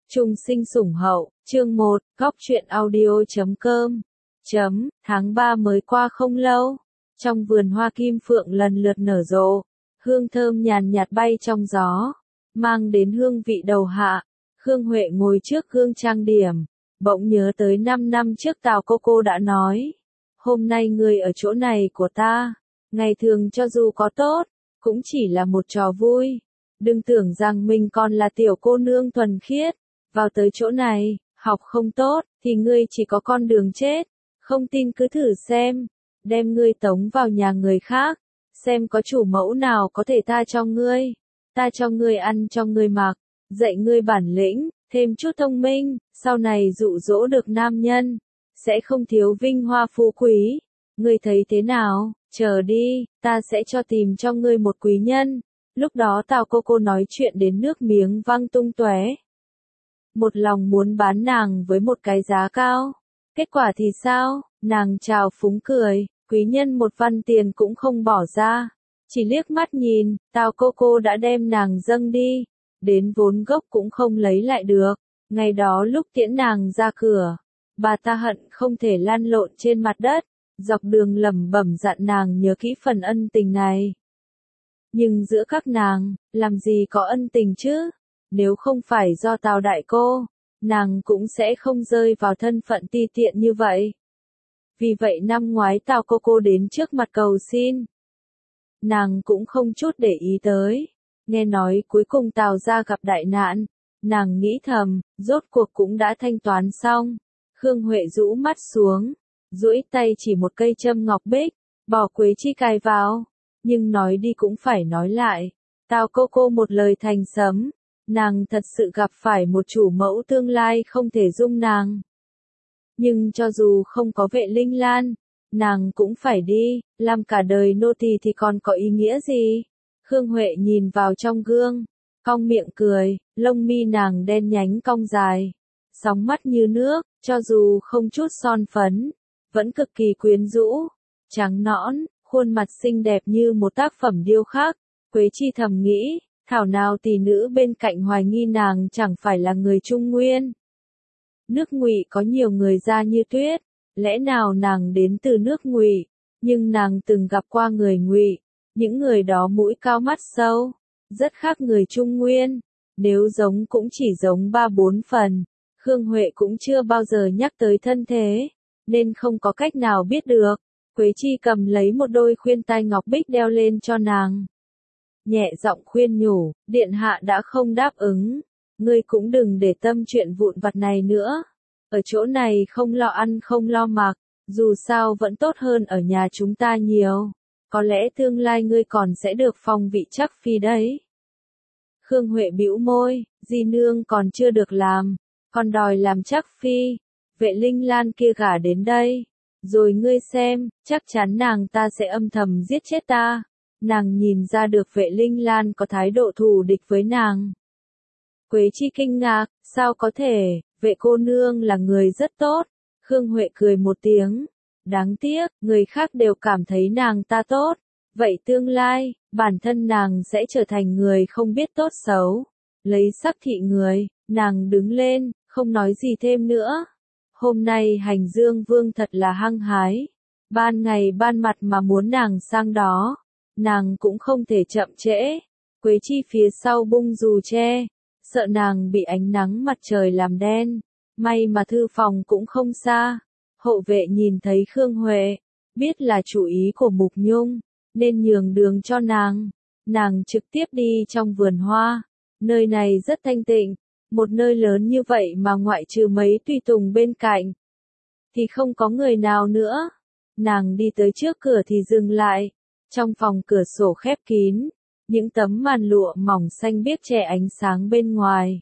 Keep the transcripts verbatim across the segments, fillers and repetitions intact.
Trung sinh sủng hậu, chương một, góc truyện audio chấm com. Chấm, tháng ba mới qua không lâu. Trong vườn hoa kim phượng lần lượt nở rộ, hương thơm nhàn nhạt bay trong gió, mang đến hương vị đầu hạ. Khương Huệ ngồi trước gương trang điểm, bỗng nhớ tới năm năm trước Tào cô cô đã nói, hôm nay ngươi ở chỗ này của ta, ngày thường cho dù có tốt, cũng chỉ là một trò vui. Đừng tưởng rằng mình còn là tiểu cô nương thuần khiết, vào tới chỗ này, học không tốt, thì ngươi chỉ có con đường chết. Không tin cứ thử xem, đem ngươi tống vào nhà người khác, xem có chủ mẫu nào có thể tha cho ngươi, ta cho ngươi ăn cho ngươi mặc, dạy ngươi bản lĩnh, thêm chút thông minh, sau này dụ dỗ được nam nhân, sẽ không thiếu vinh hoa phú quý. Ngươi thấy thế nào? Chờ đi, ta sẽ cho tìm cho ngươi một quý nhân. Lúc đó Tào cô cô nói chuyện đến nước miếng văng tung tóe. Một lòng muốn bán nàng với một cái giá cao. Kết quả thì sao? Nàng chào phúng cười, quý nhân một văn tiền cũng không bỏ ra. Chỉ liếc mắt nhìn, Tào cô cô đã đem nàng dâng đi. Đến vốn gốc cũng không lấy lại được. Ngày đó lúc tiễn nàng ra cửa, bà ta hận không thể lăn lộn trên mặt đất. Dọc đường lẩm bẩm dặn nàng nhớ kỹ phần ân tình này. Nhưng giữa các nàng, làm gì có ân tình chứ? Nếu không phải do Tào đại cô, nàng cũng sẽ không rơi vào thân phận ti tiện như vậy. Vì vậy năm ngoái Tào cô cô đến trước mặt cầu xin. Nàng cũng không chút để ý tới. Nghe nói cuối cùng Tào gia gặp đại nạn. Nàng nghĩ thầm, rốt cuộc cũng đã thanh toán xong. Khương Huệ rũ mắt xuống, duỗi tay chỉ một cây châm ngọc bích, bỏ quế chi cài vào. Nhưng nói đi cũng phải nói lại. Tào cô cô một lời thành sấm. Nàng thật sự gặp phải một chủ mẫu tương lai không thể dung nàng. Nhưng cho dù không có Vệ Linh Lan, nàng cũng phải đi, làm cả đời nô tỳ thì còn có ý nghĩa gì? Khương Huệ nhìn vào trong gương, cong miệng cười, lông mi nàng đen nhánh cong dài, sóng mắt như nước, cho dù không chút son phấn, vẫn cực kỳ quyến rũ, trắng nõn, khuôn mặt xinh đẹp như một tác phẩm điêu khắc. Quế chi thầm nghĩ, thảo nào tỷ nữ bên cạnh hoài nghi nàng chẳng phải là người Trung Nguyên. Nước Ngụy có nhiều người da như tuyết, lẽ nào nàng đến từ nước Ngụy? Nhưng nàng từng gặp qua người Ngụy, những người đó mũi cao mắt sâu, rất khác người Trung Nguyên. Nếu giống cũng chỉ giống ba bốn phần. Khương Huệ cũng chưa bao giờ nhắc tới thân thế, nên không có cách nào biết được. Quế chi cầm lấy một đôi khuyên tai ngọc bích đeo lên cho nàng. Nhẹ giọng khuyên nhủ, điện hạ đã không đáp ứng, ngươi cũng đừng để tâm chuyện vụn vặt này nữa. Ở chỗ này không lo ăn không lo mặc, dù sao vẫn tốt hơn ở nhà chúng ta nhiều. Có lẽ tương lai ngươi còn sẽ được phong vị chắc phi đấy. Khương Huệ bĩu môi, di nương còn chưa được làm, còn đòi làm chắc phi. Vệ Linh Lan kia gả đến đây, rồi ngươi xem, chắc chắn nàng ta sẽ âm thầm giết chết ta. Nàng nhìn ra được Vệ Linh Lan có thái độ thù địch với nàng. Quế chi kinh ngạc, sao có thể, Vệ cô nương là người rất tốt. Khương Huệ cười một tiếng, đáng tiếc, người khác đều cảm thấy nàng ta tốt. Vậy tương lai, bản thân nàng sẽ trở thành người không biết tốt xấu. Lấy sắc thị người, nàng đứng lên, không nói gì thêm nữa. Hôm nay Hành Dương Vương thật là hăng hái. Ban ngày ban mặt mà muốn nàng sang đó. Nàng cũng không thể chậm trễ. Quế chi phía sau bung dù che, sợ nàng bị ánh nắng mặt trời làm đen. May mà thư phòng cũng không xa. Hộ vệ nhìn thấy Khương Huệ, biết là chủ ý của Mục Nhung, nên nhường đường cho nàng. Nàng trực tiếp đi trong vườn hoa. Nơi này rất thanh tịnh, một nơi lớn như vậy mà ngoại trừ mấy tùy tùng bên cạnh, thì không có người nào nữa. Nàng đi tới trước cửa thì dừng lại. Trong phòng cửa sổ khép kín, những tấm màn lụa mỏng xanh biếc che ánh sáng bên ngoài.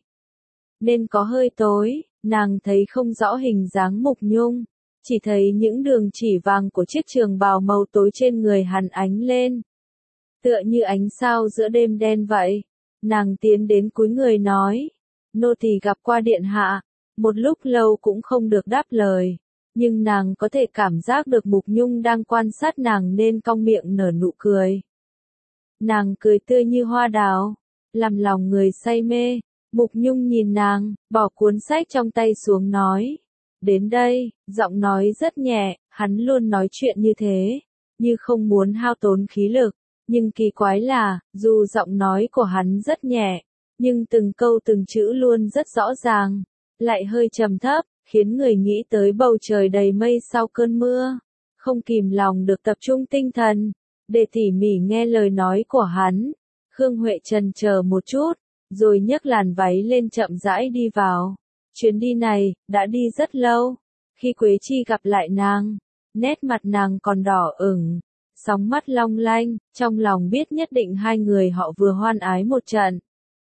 Nên có hơi tối, nàng thấy không rõ hình dáng Mục Nhung, chỉ thấy những đường chỉ vàng của chiếc trường bào màu tối trên người hắn ánh lên. Tựa như ánh sao giữa đêm đen vậy. Nàng tiến đến cúi người nói, nô tỳ gặp qua điện hạ, một lúc lâu cũng không được đáp lời. Nhưng nàng có thể cảm giác được Mục Nhung đang quan sát nàng nên cong miệng nở nụ cười. Nàng cười tươi như hoa đào, làm lòng người say mê. Mục Nhung nhìn nàng, bỏ cuốn sách trong tay xuống nói. Đến đây, giọng nói rất nhẹ, hắn luôn nói chuyện như thế, như không muốn hao tốn khí lực. Nhưng kỳ quái là, dù giọng nói của hắn rất nhẹ, nhưng từng câu từng chữ luôn rất rõ ràng, lại hơi trầm thấp, khiến người nghĩ tới bầu trời đầy mây sau cơn mưa. Không kìm lòng được tập trung tinh thần, để tỉ mỉ nghe lời nói của hắn. Khương Huệ chần chờ một chút, rồi nhấc làn váy lên chậm rãi đi vào. Chuyến đi này, đã đi rất lâu. Khi Quế Chi gặp lại nàng, nét mặt nàng còn đỏ ửng, sóng mắt long lanh, trong lòng biết nhất định hai người họ vừa hoan ái một trận.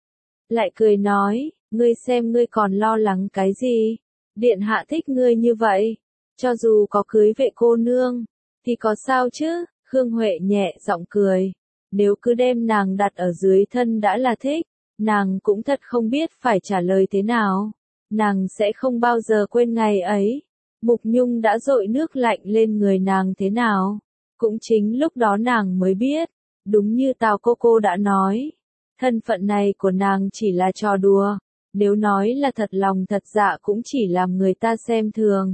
Lại cười nói, ngươi xem ngươi còn lo lắng cái gì? Điện hạ thích ngươi như vậy, cho dù có cưới vệ cô nương, thì có sao chứ? Khương Huệ nhẹ giọng cười, nếu cứ đem nàng đặt ở dưới thân đã là thích, nàng cũng thật không biết phải trả lời thế nào. Nàng sẽ không bao giờ quên ngày ấy. Mục Nhung đã dội nước lạnh lên người nàng thế nào. Cũng chính lúc đó nàng mới biết, đúng như Tào cô cô đã nói, thân phận này của nàng chỉ là trò đùa, nếu nói là thật lòng thật dạ cũng chỉ làm người ta xem thường.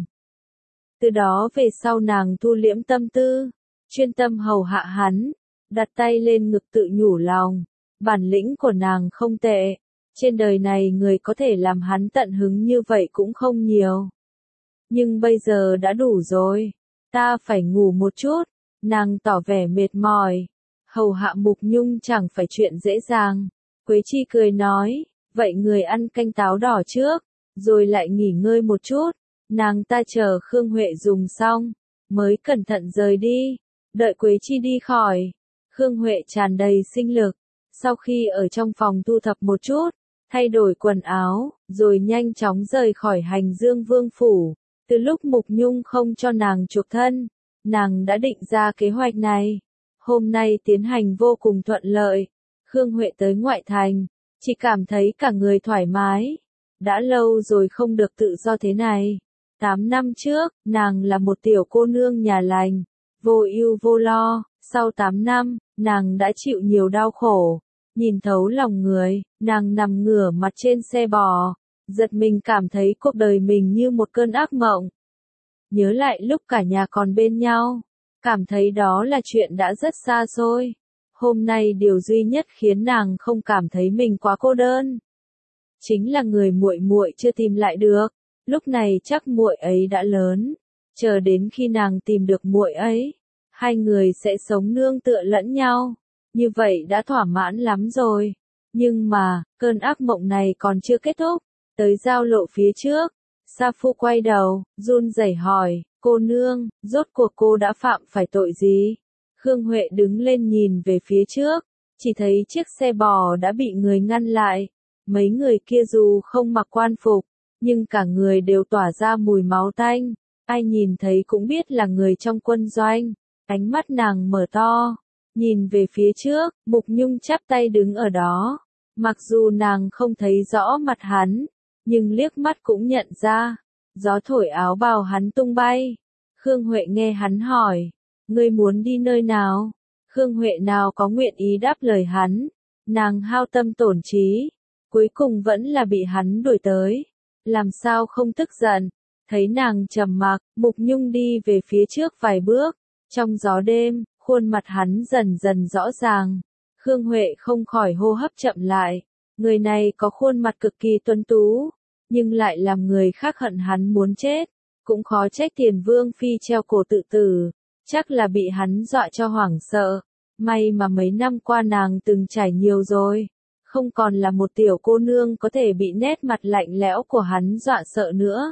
Từ đó về sau nàng thu liễm tâm tư, chuyên tâm hầu hạ hắn, đặt tay lên ngực tự nhủ lòng, bản lĩnh của nàng không tệ, trên đời này người có thể làm hắn tận hứng như vậy cũng không nhiều. Nhưng bây giờ đã đủ rồi, ta phải ngủ một chút. Nàng tỏ vẻ mệt mỏi, hầu hạ Mục Nhung chẳng phải chuyện dễ dàng. Quế Chi cười nói, vậy người ăn canh táo đỏ trước, rồi lại nghỉ ngơi một chút. Nàng ta chờ Khương Huệ dùng xong, mới cẩn thận rời đi. Đợi Quế Chi đi khỏi, Khương Huệ tràn đầy sinh lực. Sau khi ở trong phòng thu thập một chút, thay đổi quần áo, rồi nhanh chóng rời khỏi Hành Dương Vương phủ. Từ lúc Mục Nhung không cho nàng chuộc thân, nàng đã định ra kế hoạch này. Hôm nay tiến hành vô cùng thuận lợi. Khương Huệ tới ngoại thành, chỉ cảm thấy cả người thoải mái. Đã lâu rồi không được tự do thế này. Tám năm trước, nàng là một tiểu cô nương nhà lành, vô ưu vô lo. Sau tám năm, nàng đã chịu nhiều đau khổ. Nhìn thấu lòng người, nàng nằm ngửa mặt trên xe bò, giật mình cảm thấy cuộc đời mình như một cơn ác mộng. Nhớ lại lúc cả nhà còn bên nhau, cảm thấy đó là chuyện đã rất xa xôi. Hôm nay điều duy nhất khiến nàng không cảm thấy mình quá cô đơn, chính là người muội muội chưa tìm lại được. Lúc này chắc muội ấy đã lớn, chờ đến khi nàng tìm được muội ấy, hai người sẽ sống nương tựa lẫn nhau. Như vậy đã thỏa mãn lắm rồi. Nhưng mà, cơn ác mộng này còn chưa kết thúc. Tới giao lộ phía trước, Sa Phu quay đầu, run rẩy hỏi, cô nương, rốt cuộc cô đã phạm phải tội gì? Khương Huệ đứng lên nhìn về phía trước, chỉ thấy chiếc xe bò đã bị người ngăn lại. Mấy người kia dù không mặc quan phục, nhưng cả người đều tỏa ra mùi máu tanh. Ai nhìn thấy cũng biết là người trong quân doanh. Ánh mắt nàng mở to, nhìn về phía trước, Mục Nhung chắp tay đứng ở đó. Mặc dù nàng không thấy rõ mặt hắn, nhưng liếc mắt cũng nhận ra. Gió thổi áo bào hắn tung bay. Khương Huệ nghe hắn hỏi, ngươi muốn đi nơi nào? Khương Huệ nào có nguyện ý đáp lời hắn. Nàng hao tâm tổn trí, cuối cùng vẫn là bị hắn đuổi tới. Làm sao không tức giận? Thấy nàng trầm mặc, Mục Nhung đi về phía trước vài bước. Trong gió đêm, khuôn mặt hắn dần dần rõ ràng. Khương Huệ không khỏi hô hấp chậm lại. Người này có khuôn mặt cực kỳ tuấn tú, nhưng lại làm người khác hận hắn muốn chết. Cũng khó trách Tiền Vương Phi treo cổ tự tử, chắc là bị hắn dọa cho hoảng sợ. May mà mấy năm qua nàng từng trải nhiều rồi, không còn là một tiểu cô nương có thể bị nét mặt lạnh lẽo của hắn dọa sợ nữa.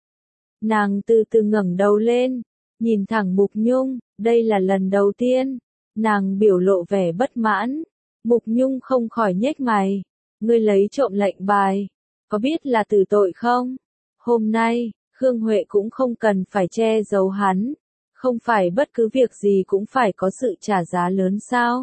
Nàng từ từ ngẩng đầu lên, nhìn thẳng Mục Nhung, đây là lần đầu tiên. Nàng biểu lộ vẻ bất mãn. Mục Nhung không khỏi nhếch mày. Ngươi lấy trộm lệnh bài, có biết là tử tội không? Hôm nay, Khương Huệ cũng không cần phải che giấu hắn. Không phải bất cứ việc gì cũng phải có sự trả giá lớn sao?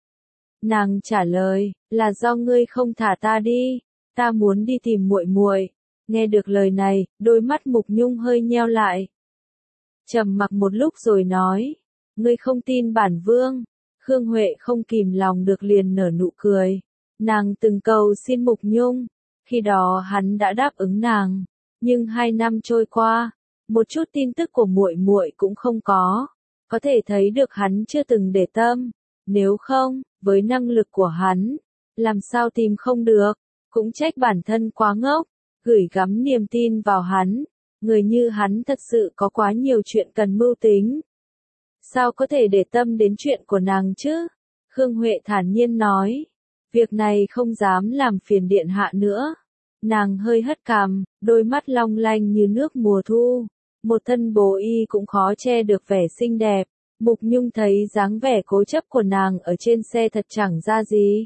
Nàng trả lời, là do ngươi không thả ta đi, ta muốn đi tìm muội muội. Nghe được lời này, đôi mắt Mục Nhung hơi nheo lại. Trầm mặc một lúc rồi nói, ngươi không tin bản vương. Khương Huệ không kìm lòng được liền nở nụ cười. Nàng từng cầu xin Mục Nhung, Khi đó hắn đã đáp ứng nàng, nhưng hai năm trôi qua, một chút tin tức của muội muội cũng không có, có thể thấy được hắn chưa từng để tâm, nếu không, với năng lực của hắn, làm sao tìm không được, cũng trách bản thân quá ngốc, gửi gắm niềm tin vào hắn, người như hắn thật sự có quá nhiều chuyện cần mưu tính. Sao có thể để tâm đến chuyện của nàng chứ? Khương Huệ thản nhiên nói, việc này không dám làm phiền điện hạ nữa. Nàng hơi hất cằm, đôi mắt long lanh như nước mùa thu, một thân bồ y cũng khó che được vẻ xinh đẹp. Mục Nhung thấy dáng vẻ cố chấp của nàng ở trên xe thật chẳng ra gì.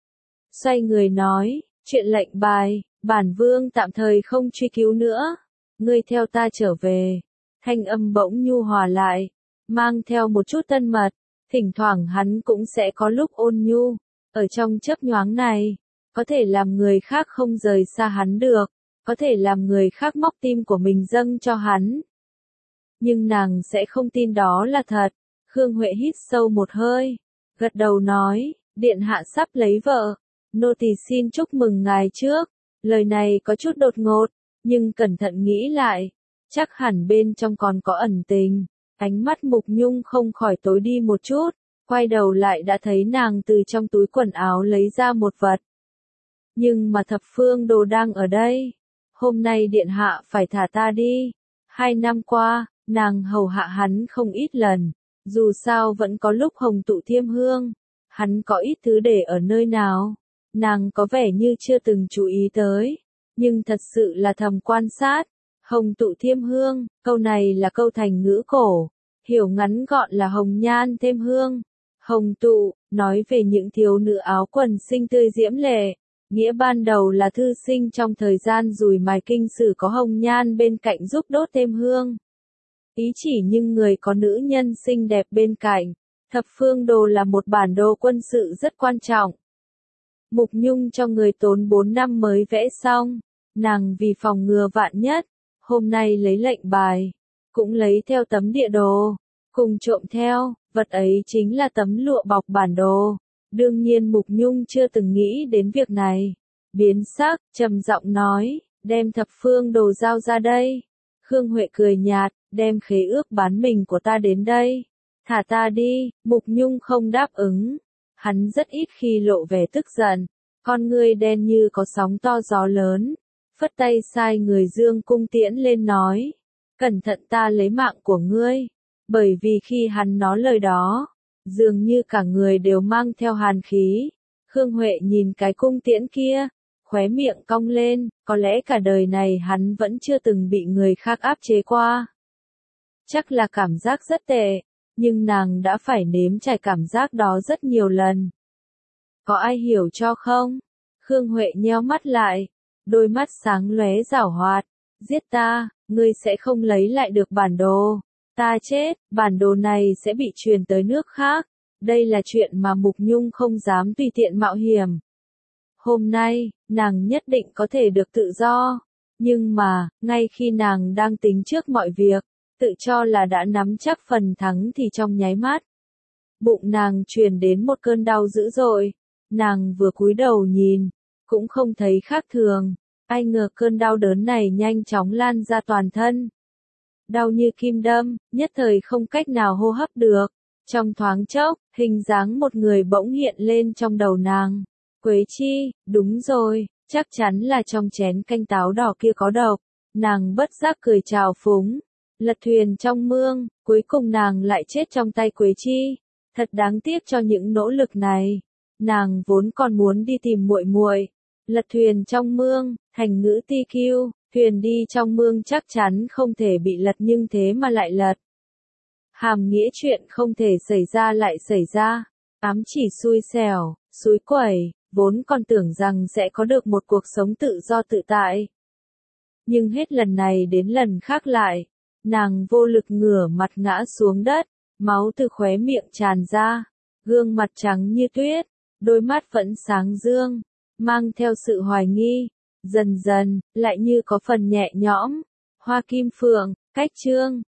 Xoay người nói, chuyện lệnh bài, bản vương tạm thời không truy cứu nữa, ngươi theo ta trở về. Thanh âm bỗng nhu hòa lại, mang theo một chút tân mật, thỉnh thoảng hắn cũng sẽ có lúc ôn nhu, ở trong chớp nhoáng này, có thể làm người khác không rời xa hắn được, có thể làm người khác móc tim của mình dâng cho hắn. Nhưng nàng sẽ không tin đó là thật. Khương Huệ hít sâu một hơi, gật đầu nói, điện hạ sắp lấy vợ, nô tỳ xin chúc mừng ngài trước. Lời này có chút đột ngột, nhưng cẩn thận nghĩ lại, chắc hẳn bên trong còn có ẩn tình. Ánh mắt Mục Nhung không khỏi tối đi một chút, quay đầu lại đã thấy nàng từ trong túi quần áo lấy ra một vật. Nhưng mà thập phương đồ đang ở đây. Hôm nay điện hạ phải thả ta đi. Hai năm qua, nàng hầu hạ hắn không ít lần. Dù sao vẫn có lúc hồng tụ thiêm hương. Hắn có ít thứ để ở nơi nào. Nàng có vẻ như chưa từng chú ý tới. Nhưng thật sự là thầm quan sát. Hồng tụ thiêm hương, câu này là câu thành ngữ cổ. Hiểu ngắn gọn là hồng nhan thêm hương. Hồng tụ, nói về những thiếu nữ áo quần xinh tươi diễm lệ. Nghĩa ban đầu là thư sinh trong thời gian dùi mài kinh sử có hồng nhan bên cạnh giúp đốt thêm hương. Ý chỉ nhưng người có nữ nhân xinh đẹp bên cạnh. Thập phương đồ là một bản đồ quân sự rất quan trọng. Mục Nhung cho người tốn bốn năm mới vẽ xong. Nàng vì phòng ngừa vạn nhất, hôm nay lấy lệnh bài, cũng lấy theo tấm địa đồ, cùng trộm theo, vật ấy chính là tấm lụa bọc bản đồ. Đương nhiên Mục Nhung chưa từng nghĩ đến việc này. Biến sắc, trầm giọng nói, đem thập phương đồ giao ra đây. Khương Huệ cười nhạt, đem khế ước bán mình của ta đến đây. Thả ta đi. Mục Nhung không đáp ứng. Hắn rất ít khi lộ vẻ tức giận. Con ngươi đen như có sóng to gió lớn. Phất tay sai người dương cung tiễn lên nói. Cẩn thận ta lấy mạng của ngươi. Bởi vì khi hắn nói lời đó, dường như cả người đều mang theo hàn khí. Khương Huệ nhìn cái cung tiễn kia, khóe miệng cong lên, có lẽ cả đời này hắn vẫn chưa từng bị người khác áp chế qua. Chắc là cảm giác rất tệ, nhưng nàng đã phải nếm trải cảm giác đó rất nhiều lần. Có ai hiểu cho không? Khương Huệ nheo mắt lại, đôi mắt sáng lóe giảo hoạt. Giết ta, ngươi sẽ không lấy lại được bản đồ. Ta chết, bản đồ này sẽ bị truyền tới nước khác. Đây là chuyện mà Mục Nhung không dám tùy tiện mạo hiểm. Hôm nay, nàng nhất định có thể được tự do. Nhưng mà, ngay khi nàng đang tính trước mọi việc, tự cho là đã nắm chắc phần thắng thì trong nháy mắt, bụng nàng truyền đến một cơn đau dữ dội. Nàng vừa cúi đầu nhìn, cũng không thấy khác thường. Ai ngờ cơn đau đớn này nhanh chóng lan ra toàn thân. Đau như kim đâm, nhất thời không cách nào hô hấp được. Trong thoáng chốc, hình dáng một người bỗng hiện lên trong đầu nàng. Quế Chi, đúng rồi, chắc chắn là trong chén canh táo đỏ kia có độc. Nàng bất giác cười trào phúng. Lật thuyền trong mương, cuối cùng nàng lại chết trong tay Quế Chi. Thật đáng tiếc cho những nỗ lực này. Nàng vốn còn muốn đi tìm muội muội. Lật thuyền trong mương, thành ngữ ti kiu, thuyền đi trong mương chắc chắn không thể bị lật nhưng thế mà lại lật. Hàm nghĩa chuyện không thể xảy ra lại xảy ra. Ám chỉ xui xẻo, xúi quẩy, vốn còn tưởng rằng sẽ có được một cuộc sống tự do tự tại. Nhưng hết lần này đến lần khác lại, nàng vô lực ngửa mặt ngã xuống đất, máu từ khóe miệng tràn ra, gương mặt trắng như tuyết, đôi mắt vẫn sáng dương, mang theo sự hoài nghi, dần dần, lại như có phần nhẹ nhõm. Hoa Kim Phượng, cách chương.